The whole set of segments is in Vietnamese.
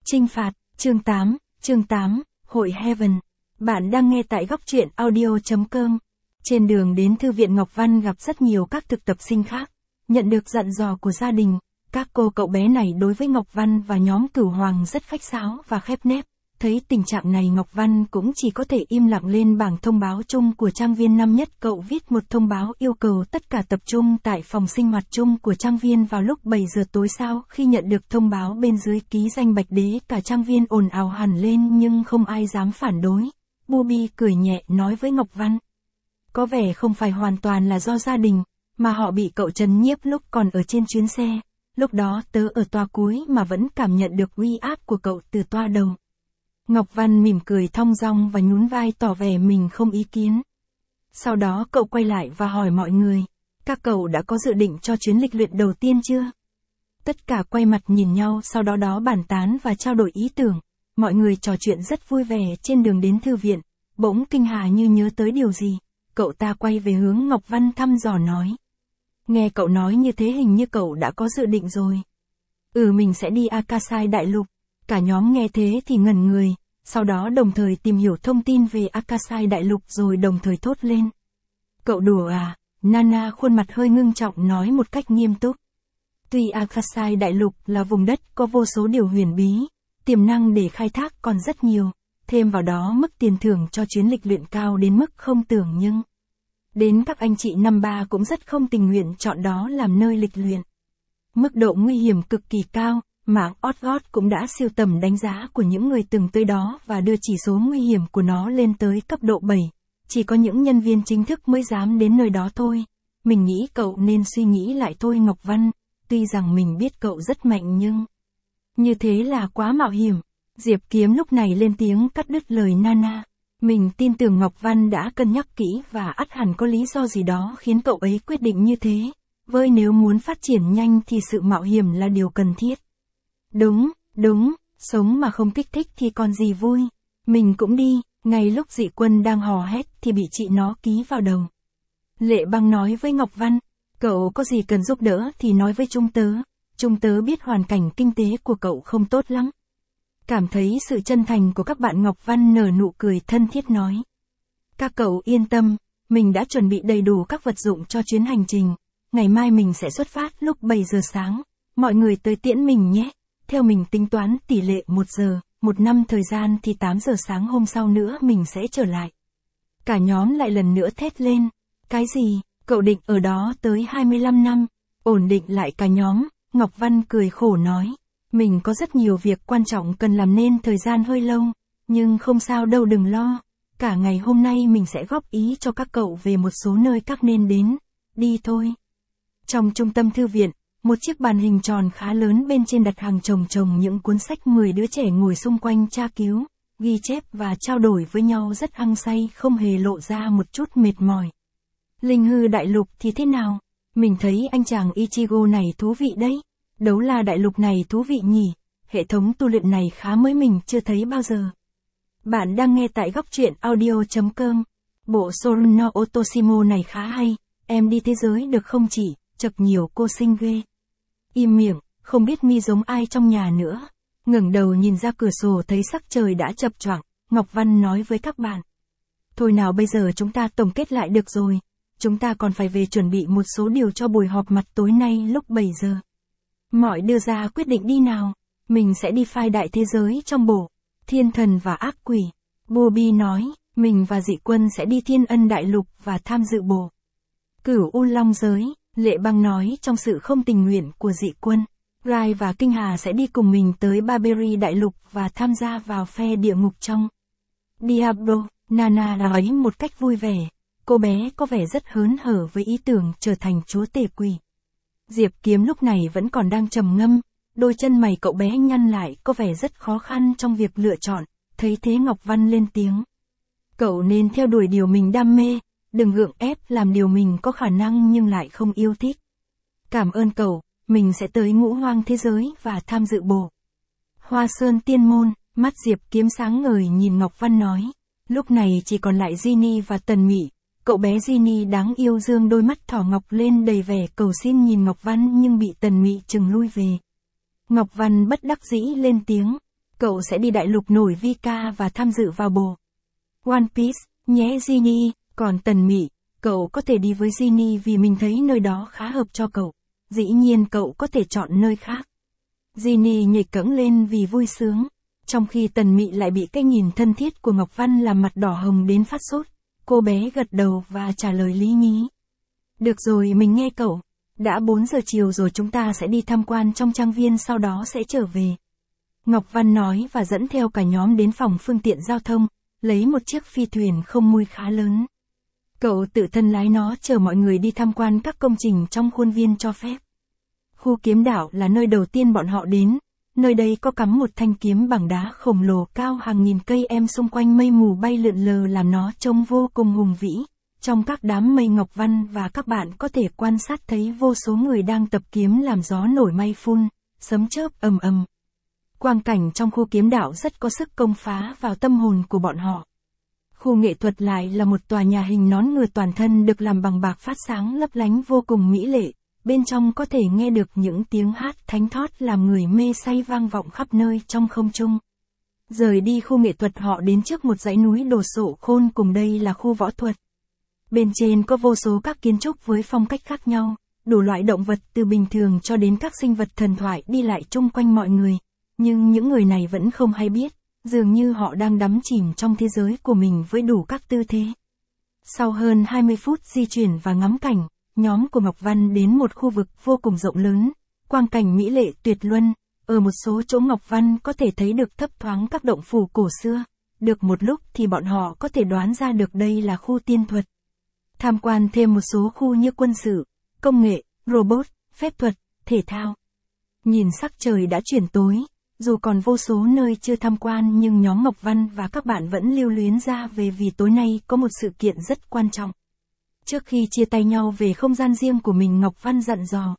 Chinh phạt, chương 8, Hội Heaven. Bạn đang nghe tại góc truyện audio.com. Trên đường đến thư viện Ngọc Văn gặp rất nhiều các thực tập sinh khác. Nhận được dặn dò của gia đình, các cô cậu bé này đối với Ngọc Văn và nhóm Cửu Hoàng rất khách sáo và khép nép. Thấy tình trạng này Ngọc Văn cũng chỉ có thể im lặng lên bảng thông báo chung của trang viên năm nhất. Cậu viết một thông báo yêu cầu tất cả tập trung tại phòng sinh hoạt chung của trang viên vào lúc 7 giờ tối. Sau khi nhận được thông báo bên dưới ký danh Bạch Đế, cả trang viên ồn ào hẳn lên nhưng không ai dám phản đối. Bobby cười nhẹ nói với Ngọc Văn. Có vẻ không phải hoàn toàn là do gia đình, mà họ bị cậu trấn nhiếp lúc còn ở trên chuyến xe. Lúc đó tớ ở toa cuối mà vẫn cảm nhận được uy áp của cậu từ toa đầu. Ngọc Văn mỉm cười thong dong và nhún vai tỏ vẻ mình không ý kiến. Sau đó cậu quay lại và hỏi mọi người, các cậu đã có dự định cho chuyến lịch luyện đầu tiên chưa? Tất cả quay mặt nhìn nhau, sau đó bàn tán và trao đổi ý tưởng. Mọi người trò chuyện rất vui vẻ. Trên đường đến thư viện, bỗng Kinh Hà như nhớ tới điều gì. Cậu ta quay về hướng Ngọc Văn thăm dò nói. Nghe cậu nói như thế hình như cậu đã có dự định rồi. Mình sẽ đi Akasai Đại Lục. Cả nhóm nghe thế thì ngẩn người, sau đó đồng thời tìm hiểu thông tin về Akasai Đại Lục rồi đồng thời thốt lên. Cậu đùa à? Nana khuôn mặt hơi ngưng trọng nói một cách nghiêm túc. Tuy Akasai Đại Lục là vùng đất có vô số điều huyền bí, tiềm năng để khai thác còn rất nhiều, thêm vào đó mức tiền thưởng cho chuyến lịch luyện cao đến mức không tưởng, nhưng đến các anh chị năm ba cũng rất không tình nguyện chọn đó làm nơi lịch luyện. Mức độ nguy hiểm cực kỳ cao. Mạng Odgod cũng đã siêu tầm đánh giá của những người từng tới đó và đưa chỉ số nguy hiểm của nó lên tới cấp độ 7. Chỉ có những nhân viên chính thức mới dám đến nơi đó thôi. Mình nghĩ cậu nên suy nghĩ lại thôi Ngọc Văn. Tuy rằng mình biết cậu rất mạnh nhưng như thế là quá mạo hiểm. Diệp Kiếm lúc này lên tiếng cắt đứt lời Nana. Mình tin tưởng Ngọc Văn đã cân nhắc kỹ và ắt hẳn có lý do gì đó khiến cậu ấy quyết định như thế. Với nếu muốn phát triển nhanh thì sự mạo hiểm là điều cần thiết. Đúng, sống mà không kích thích thì còn gì vui. Mình cũng đi. Ngay lúc Dị Quân đang hò hét thì bị chị nó ký vào đầu. Lệ Băng nói với Ngọc Văn, cậu có gì cần giúp đỡ thì nói với chúng tớ biết hoàn cảnh kinh tế của cậu không tốt lắm. Cảm thấy sự chân thành của các bạn, Ngọc Văn nở nụ cười thân thiết nói. Các cậu yên tâm, mình đã chuẩn bị đầy đủ các vật dụng cho chuyến hành trình. Ngày mai mình sẽ xuất phát lúc 7 giờ sáng. Mọi người tới tiễn mình nhé. Theo mình tính toán tỷ lệ 1 giờ, 1 năm thời gian thì 8 giờ sáng hôm sau nữa mình sẽ trở lại. Cả nhóm lại lần nữa thét lên. Cái gì? Cậu định ở đó tới 25 năm? Ổn định lại cả nhóm, Ngọc Văn cười khổ nói. Mình có rất nhiều việc quan trọng cần làm nên thời gian hơi lâu, nhưng không sao đâu, đừng lo. Cả ngày hôm nay mình sẽ góp ý cho các cậu về một số nơi các nên đến. Đi thôi. Trong trung tâm thư viện, một chiếc bàn hình tròn khá lớn bên trên đặt hàng chồng những cuốn sách. 10 đứa trẻ ngồi xung quanh tra cứu, ghi chép và trao đổi với nhau rất hăng say, không hề lộ ra một chút mệt mỏi. Linh hư đại lục thì thế nào? Mình thấy anh chàng Ichigo này thú vị đấy. Đấu la đại lục này thú vị nhỉ? Hệ thống tu luyện này khá mới, mình chưa thấy bao giờ. Bạn đang nghe tại góc truyện audio.com. Bộ Sorin no Otoshimo này khá hay. Em đi thế giới được không chị? Chật nhiều cô xinh ghê. Im miệng, không biết mi giống ai trong nhà nữa. Ngẩng đầu nhìn ra cửa sổ thấy sắc trời đã chập choạng, Ngọc Văn nói với các bạn. Thôi nào, bây giờ chúng ta tổng kết lại được rồi. Chúng ta còn phải về chuẩn bị một số điều cho buổi họp mặt tối nay lúc 7 giờ. Mọi đưa ra quyết định đi nào. Mình sẽ đi phai đại thế giới trong bộ Thiên Thần và Ác Quỷ. Bobby nói, mình và Dị Quân sẽ đi Thiên Ân Đại Lục và tham dự bộ Cửu U Long Giới. Lệ Băng nói trong sự không tình nguyện của Dị Quân. Rai và Kinh Hà sẽ đi cùng mình tới Barbary Đại Lục và tham gia vào phe địa ngục trong Diablo. Nana nói một cách vui vẻ. Cô bé có vẻ rất hớn hở với ý tưởng trở thành chúa tể quỷ. Diệp Kiếm lúc này vẫn còn đang trầm ngâm. Đôi chân mày cậu bé nhăn lại, có vẻ rất khó khăn trong việc lựa chọn. Thấy thế Ngọc Văn lên tiếng. Cậu nên theo đuổi điều mình đam mê. Đừng gượng ép làm điều mình có khả năng nhưng lại không yêu thích. Cảm ơn cậu, mình sẽ tới Ngũ Hoang thế giới và tham dự bộ Hoa Sơn Tiên Môn. Mắt Diệp Kiếm sáng ngời nhìn Ngọc Văn nói. Lúc này chỉ còn lại Ginny và Tần Mị. Cậu bé Ginny đáng yêu dương đôi mắt thỏ ngọc lên đầy vẻ cầu xin nhìn Ngọc Văn nhưng bị Tần Mị chừng lui về. Ngọc Văn bất đắc dĩ lên tiếng. Cậu sẽ đi đại lục nổi Vika và tham dự vào bộ One Piece, nhé Ginny, còn Tần Mị, cậu có thể đi với Ginny vì mình thấy nơi đó khá hợp cho cậu. Dĩ nhiên cậu có thể chọn nơi khác. Ginny nhảy cẫng lên vì vui sướng, trong khi Tần Mị lại bị cái nhìn thân thiết của Ngọc Văn làm mặt đỏ hồng đến phát sốt. Cô bé gật đầu và trả lời lý nhí. Được rồi, mình nghe cậu. Đã 4 giờ chiều rồi, chúng ta sẽ đi tham quan trong trang viên, sau đó sẽ trở về. Ngọc Văn nói và dẫn theo cả nhóm đến phòng phương tiện giao thông, lấy một chiếc phi thuyền không mui khá lớn. Cậu tự thân lái nó chở mọi người đi tham quan các công trình trong khuôn viên cho phép. Khu kiếm đạo là nơi đầu tiên bọn họ đến. Nơi đây có cắm một thanh kiếm bằng đá khổng lồ cao hàng nghìn cây em, xung quanh mây mù bay lượn lờ làm nó trông vô cùng hùng vĩ. Trong các đám mây Ngọc Văn và các bạn có thể quan sát thấy vô số người đang tập kiếm làm gió nổi mây phun, sấm chớp ầm ầm. Quang cảnh trong khu kiếm đạo rất có sức công phá vào tâm hồn của bọn họ. Khu nghệ thuật lại là một tòa nhà hình nón ngựa toàn thân được làm bằng bạc phát sáng lấp lánh vô cùng mỹ lệ. Bên trong có thể nghe được những tiếng hát thánh thót làm người mê say vang vọng khắp nơi trong không trung. Rời đi khu nghệ thuật, họ đến trước một dãy núi đồ sộ khôn cùng, đây là khu võ thuật. Bên trên có vô số các kiến trúc với phong cách khác nhau, đủ loại động vật từ bình thường cho đến các sinh vật thần thoại đi lại chung quanh mọi người. Nhưng những người này vẫn không hay biết, dường như họ đang đắm chìm trong thế giới của mình với đủ các tư thế. Sau hơn 20 phút di chuyển và ngắm cảnh, nhóm của Ngọc Văn đến một khu vực vô cùng rộng lớn, quang cảnh mỹ lệ tuyệt luân. Ở một số chỗ Ngọc Văn có thể thấy được thấp thoáng các động phủ cổ xưa. Được một lúc thì bọn họ có thể đoán ra được đây là khu tiên thuật. Tham quan thêm một số khu như quân sự, công nghệ, robot, phép thuật, thể thao. Nhìn sắc trời đã chuyển tối, dù còn vô số nơi chưa tham quan nhưng nhóm Ngọc Văn và các bạn vẫn lưu luyến ra về vì tối nay có một sự kiện rất quan trọng. Trước khi chia tay nhau về không gian riêng của mình, Ngọc Văn dặn dò.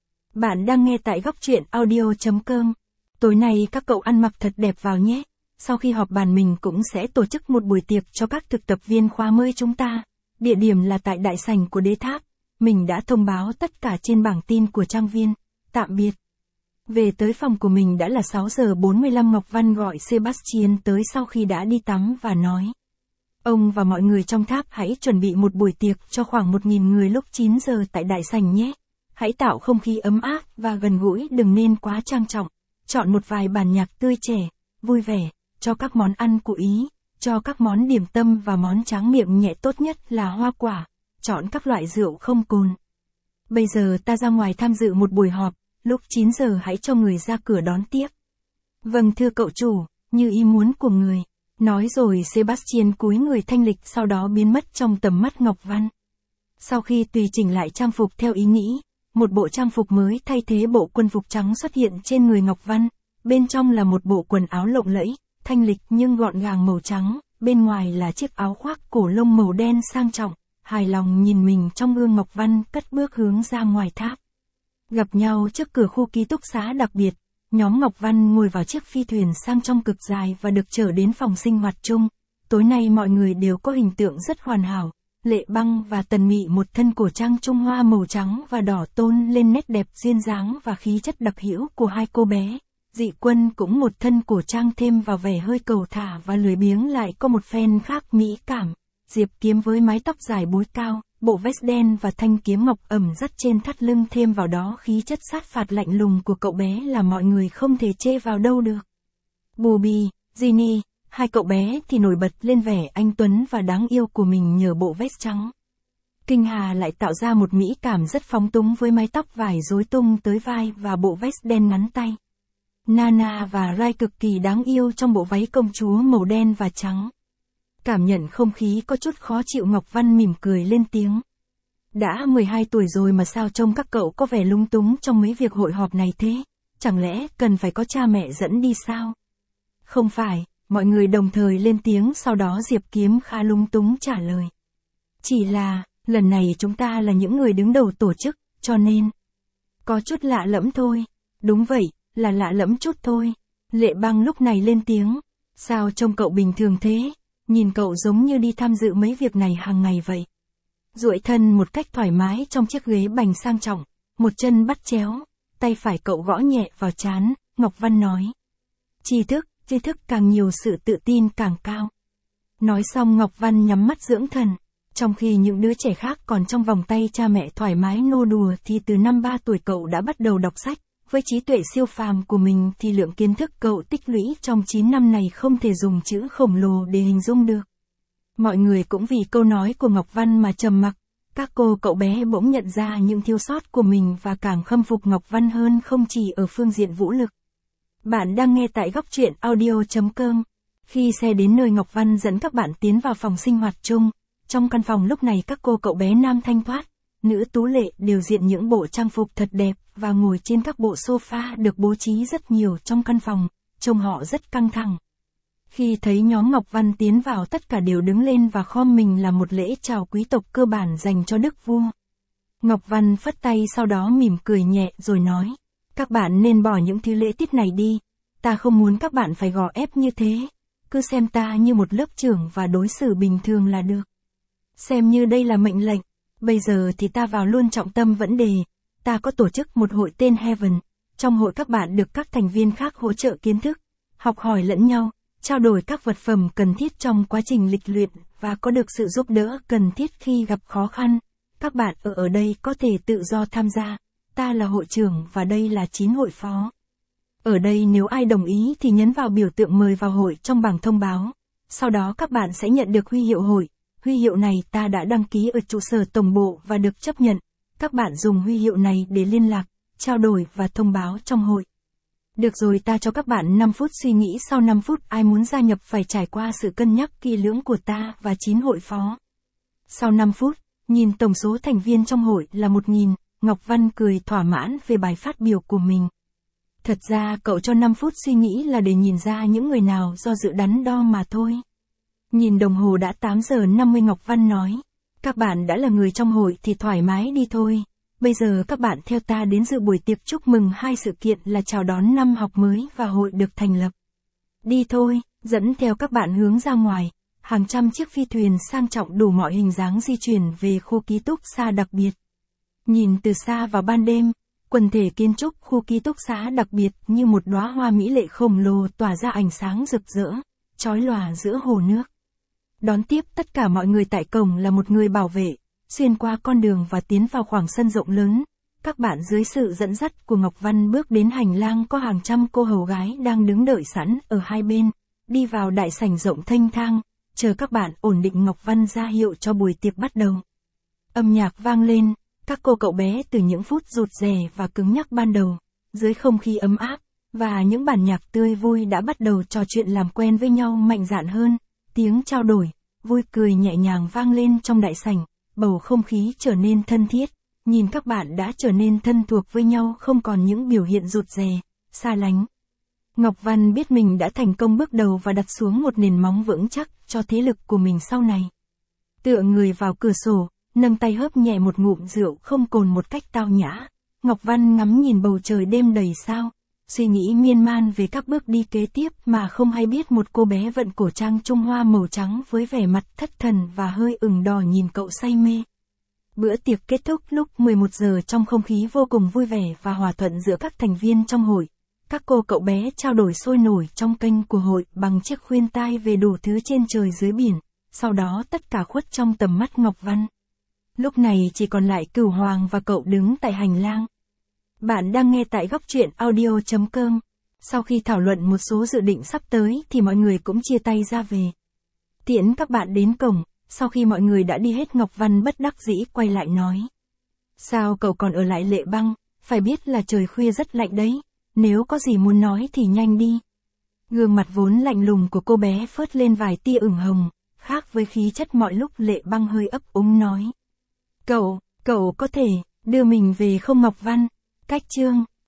Bạn đang nghe tại Góc Truyện Audio.com. Tối nay các cậu ăn mặc thật đẹp vào nhé. Sau khi họp bàn mình cũng sẽ tổ chức một buổi tiệc cho các thực tập viên khóa mới chúng ta. Địa điểm là tại đại sảnh của đế tháp. Mình đã thông báo tất cả trên bảng tin của trang viên. Tạm biệt. Về tới phòng của mình đã là 6 giờ 45, Ngọc Văn gọi Sebastian tới sau khi đã đi tắm và nói. Ông và mọi người trong tháp hãy chuẩn bị một buổi tiệc cho khoảng 1.000 người lúc 9 giờ tại đại sảnh nhé. Hãy tạo không khí ấm áp và gần gũi, đừng nên quá trang trọng. Chọn một vài bản nhạc tươi trẻ, vui vẻ, cho các món ăn của Ý, cho các món điểm tâm và món tráng miệng nhẹ, tốt nhất là hoa quả, chọn các loại rượu không cồn. Bây giờ ta ra ngoài tham dự một buổi họp, lúc 9 giờ hãy cho người ra cửa đón tiếp. Vâng thưa cậu chủ, như ý muốn của người. Nói rồi Sebastian cúi người thanh lịch, sau đó biến mất trong tầm mắt Ngọc Văn. Sau khi tùy chỉnh lại trang phục theo ý nghĩ, một bộ trang phục mới thay thế bộ quân phục trắng xuất hiện trên người Ngọc Văn. Bên trong là một bộ quần áo lộng lẫy, thanh lịch nhưng gọn gàng màu trắng, bên ngoài là chiếc áo khoác cổ lông màu đen sang trọng. Hài lòng nhìn mình trong gương, Ngọc Văn cất bước hướng ra ngoài tháp. Gặp nhau trước cửa khu ký túc xá đặc biệt, nhóm Ngọc Văn ngồi vào chiếc phi thuyền sang trọng cực dài và được chở đến phòng sinh hoạt chung. Tối nay mọi người đều có hình tượng rất hoàn hảo. Lệ Băng và Tần Mị một thân cổ trang Trung Hoa màu trắng và đỏ tôn lên nét đẹp duyên dáng và khí chất đặc hữu của hai cô bé. Dị Quân cũng một thân cổ trang thêm vào vẻ hơi cầu thả và lười biếng, lại có một phen khác mỹ cảm. Diệp Kiếm với mái tóc dài búi cao, bộ vest đen và thanh kiếm ngọc ẩm dắt trên thắt lưng, thêm vào đó khí chất sát phạt lạnh lùng của cậu bé là mọi người không thể chê vào đâu được. Bobby, Ginny, hai cậu bé thì nổi bật lên vẻ anh tuấn và đáng yêu của mình nhờ bộ vest trắng. Kinh Hà lại tạo ra một mỹ cảm rất phóng túng với mái tóc vải rối tung tới vai và bộ vest đen ngắn tay. Nana và Rai cực kỳ đáng yêu trong bộ váy công chúa màu đen và trắng. Cảm nhận không khí có chút khó chịu, Ngọc Văn mỉm cười lên tiếng. Đã 12 tuổi rồi mà sao trông các cậu có vẻ lung túng trong mấy việc hội họp này thế? Chẳng lẽ cần phải có cha mẹ dẫn đi sao? Không phải, mọi người đồng thời lên tiếng, sau đó Diệp Kiếm khá lung túng trả lời. Chỉ là, lần này chúng ta là những người đứng đầu tổ chức, cho nên có chút lạ lẫm thôi. Đúng vậy, là lạ lẫm chút thôi. Lệ Băng lúc này lên tiếng. Sao trông cậu bình thường thế? Nhìn cậu giống như đi tham dự mấy việc này hàng ngày vậy. Duỗi thân một cách thoải mái trong chiếc ghế bành sang trọng, một chân bắt chéo, tay phải cậu gõ nhẹ vào trán, Ngọc Văn nói. Tri thức, tri thức càng nhiều sự tự tin càng cao. Nói xong Ngọc Văn nhắm mắt dưỡng thần. Trong khi những đứa trẻ khác còn trong vòng tay cha mẹ thoải mái nô đùa thì từ năm 3 tuổi cậu đã bắt đầu đọc sách. Với trí tuệ siêu phàm của mình thì lượng kiến thức cậu tích lũy trong 9 năm này không thể dùng chữ khổng lồ để hình dung được. Mọi người cũng vì câu nói của Ngọc Văn mà trầm mặc. Các cô cậu bé bỗng nhận ra những thiếu sót của mình và càng khâm phục Ngọc Văn hơn không chỉ ở phương diện vũ lực. Bạn đang nghe tại góc truyện audio.com. Khi xe đến nơi Ngọc Văn dẫn các bạn tiến vào phòng sinh hoạt chung. Trong căn phòng lúc này các cô cậu bé nam thanh thoát, nữ tú lệ đều diện những bộ trang phục thật đẹp và ngồi trên các bộ sofa được bố trí rất nhiều trong căn phòng, trông họ rất căng thẳng. Khi thấy nhóm Ngọc Văn tiến vào tất cả đều đứng lên và khom mình làm một lễ chào quý tộc cơ bản dành cho đức vua. Ngọc Văn phất tay sau đó mỉm cười nhẹ rồi nói, các bạn nên bỏ những thứ lễ tiết này đi, ta không muốn các bạn phải gò ép như thế, cứ xem ta như một lớp trưởng và đối xử bình thường là được. Xem như đây là mệnh lệnh, bây giờ thì ta vào luôn trọng tâm vấn đề, ta có tổ chức một hội tên Heaven, trong hội các bạn được các thành viên khác hỗ trợ kiến thức, học hỏi lẫn nhau, trao đổi các vật phẩm cần thiết trong quá trình lịch luyện và có được sự giúp đỡ cần thiết khi gặp khó khăn. Các bạn ở đây có thể tự do tham gia, ta là hội trưởng và đây là 9 hội phó. Ở đây nếu ai đồng ý thì nhấn vào biểu tượng mời vào hội trong bảng thông báo, sau đó các bạn sẽ nhận được huy hiệu hội. Huy hiệu này ta đã đăng ký ở trụ sở tổng bộ và được chấp nhận. Các bạn dùng huy hiệu này để liên lạc, trao đổi và thông báo trong hội. Được rồi, ta cho các bạn 5 phút suy nghĩ, sau 5 phút ai muốn gia nhập phải trải qua sự cân nhắc kỹ lưỡng của ta và 9 hội phó. Sau 5 phút, nhìn tổng số thành viên trong hội là 1000, Ngọc Văn cười thỏa mãn về bài phát biểu của mình. Thật ra cậu cho 5 phút suy nghĩ là để nhìn ra những người nào do dự đắn đo mà thôi. Nhìn đồng hồ đã 8 giờ 50 Ngọc Văn nói, các bạn đã là người trong hội thì thoải mái đi thôi. Bây giờ các bạn theo ta đến dự buổi tiệc chúc mừng 2 sự kiện là chào đón năm học mới và hội được thành lập. Đi thôi, dẫn theo các bạn hướng ra ngoài, hàng trăm chiếc phi thuyền sang trọng đủ mọi hình dáng di chuyển về khu ký túc xá đặc biệt. Nhìn từ xa vào ban đêm, quần thể kiến trúc khu ký túc xá đặc biệt như một đóa hoa mỹ lệ khổng lồ tỏa ra ánh sáng rực rỡ, chói lòa giữa hồ nước. Đón tiếp tất cả mọi người tại cổng là một người bảo vệ, xuyên qua con đường và tiến vào khoảng sân rộng lớn. Các bạn dưới sự dẫn dắt của Ngọc Văn bước đến hành lang có hàng trăm cô hầu gái đang đứng đợi sẵn ở hai bên, đi vào đại sảnh rộng thênh thang, chờ các bạn ổn định. Ngọc Văn ra hiệu cho buổi tiệc bắt đầu. Âm nhạc vang lên, các cô cậu bé từ những phút rụt rè và cứng nhắc ban đầu, dưới không khí ấm áp, và những bản nhạc tươi vui đã bắt đầu trò chuyện làm quen với nhau mạnh dạn hơn. Tiếng trao đổi, vui cười nhẹ nhàng vang lên trong đại sảnh, bầu không khí trở nên thân thiết, nhìn các bạn đã trở nên thân thuộc với nhau, không còn những biểu hiện rụt rè, xa lánh. Ngọc Văn biết mình đã thành công bước đầu và đặt xuống một nền móng vững chắc cho thế lực của mình sau này. Tựa người vào cửa sổ, nâng tay hớp nhẹ một ngụm rượu không cồn một cách tao nhã, Ngọc Văn ngắm nhìn bầu trời đêm đầy sao. Suy nghĩ miên man về các bước đi kế tiếp mà không hay biết một cô bé vận cổ trang Trung Hoa màu trắng với vẻ mặt thất thần và hơi ửng đỏ nhìn cậu say mê. Bữa tiệc kết thúc lúc 11 giờ trong không khí vô cùng vui vẻ và hòa thuận giữa các thành viên trong hội. Các cô cậu bé trao đổi sôi nổi trong kênh của hội bằng chiếc khuyên tai về đủ thứ trên trời dưới biển, sau đó tất cả khuất trong tầm mắt Ngọc Văn. Lúc này chỉ còn lại Cửu Hoàng và cậu đứng tại hành lang. Bạn đang nghe tại góc truyện audio.com. Sau khi thảo luận một số dự định sắp tới thì mọi người cũng chia tay ra về. Tiễn các bạn đến cổng, sau khi mọi người đã đi hết Ngọc Văn bất đắc dĩ quay lại nói. Sao cậu còn ở lại Lệ Băng, phải biết là trời khuya rất lạnh đấy, nếu có gì muốn nói thì nhanh đi. Gương mặt vốn lạnh lùng của cô bé phớt lên vài tia ửng hồng, khác với khí chất mọi lúc. Lệ Băng hơi ấp úng nói. Cậu có thể đưa mình về không Ngọc Văn? Cách chương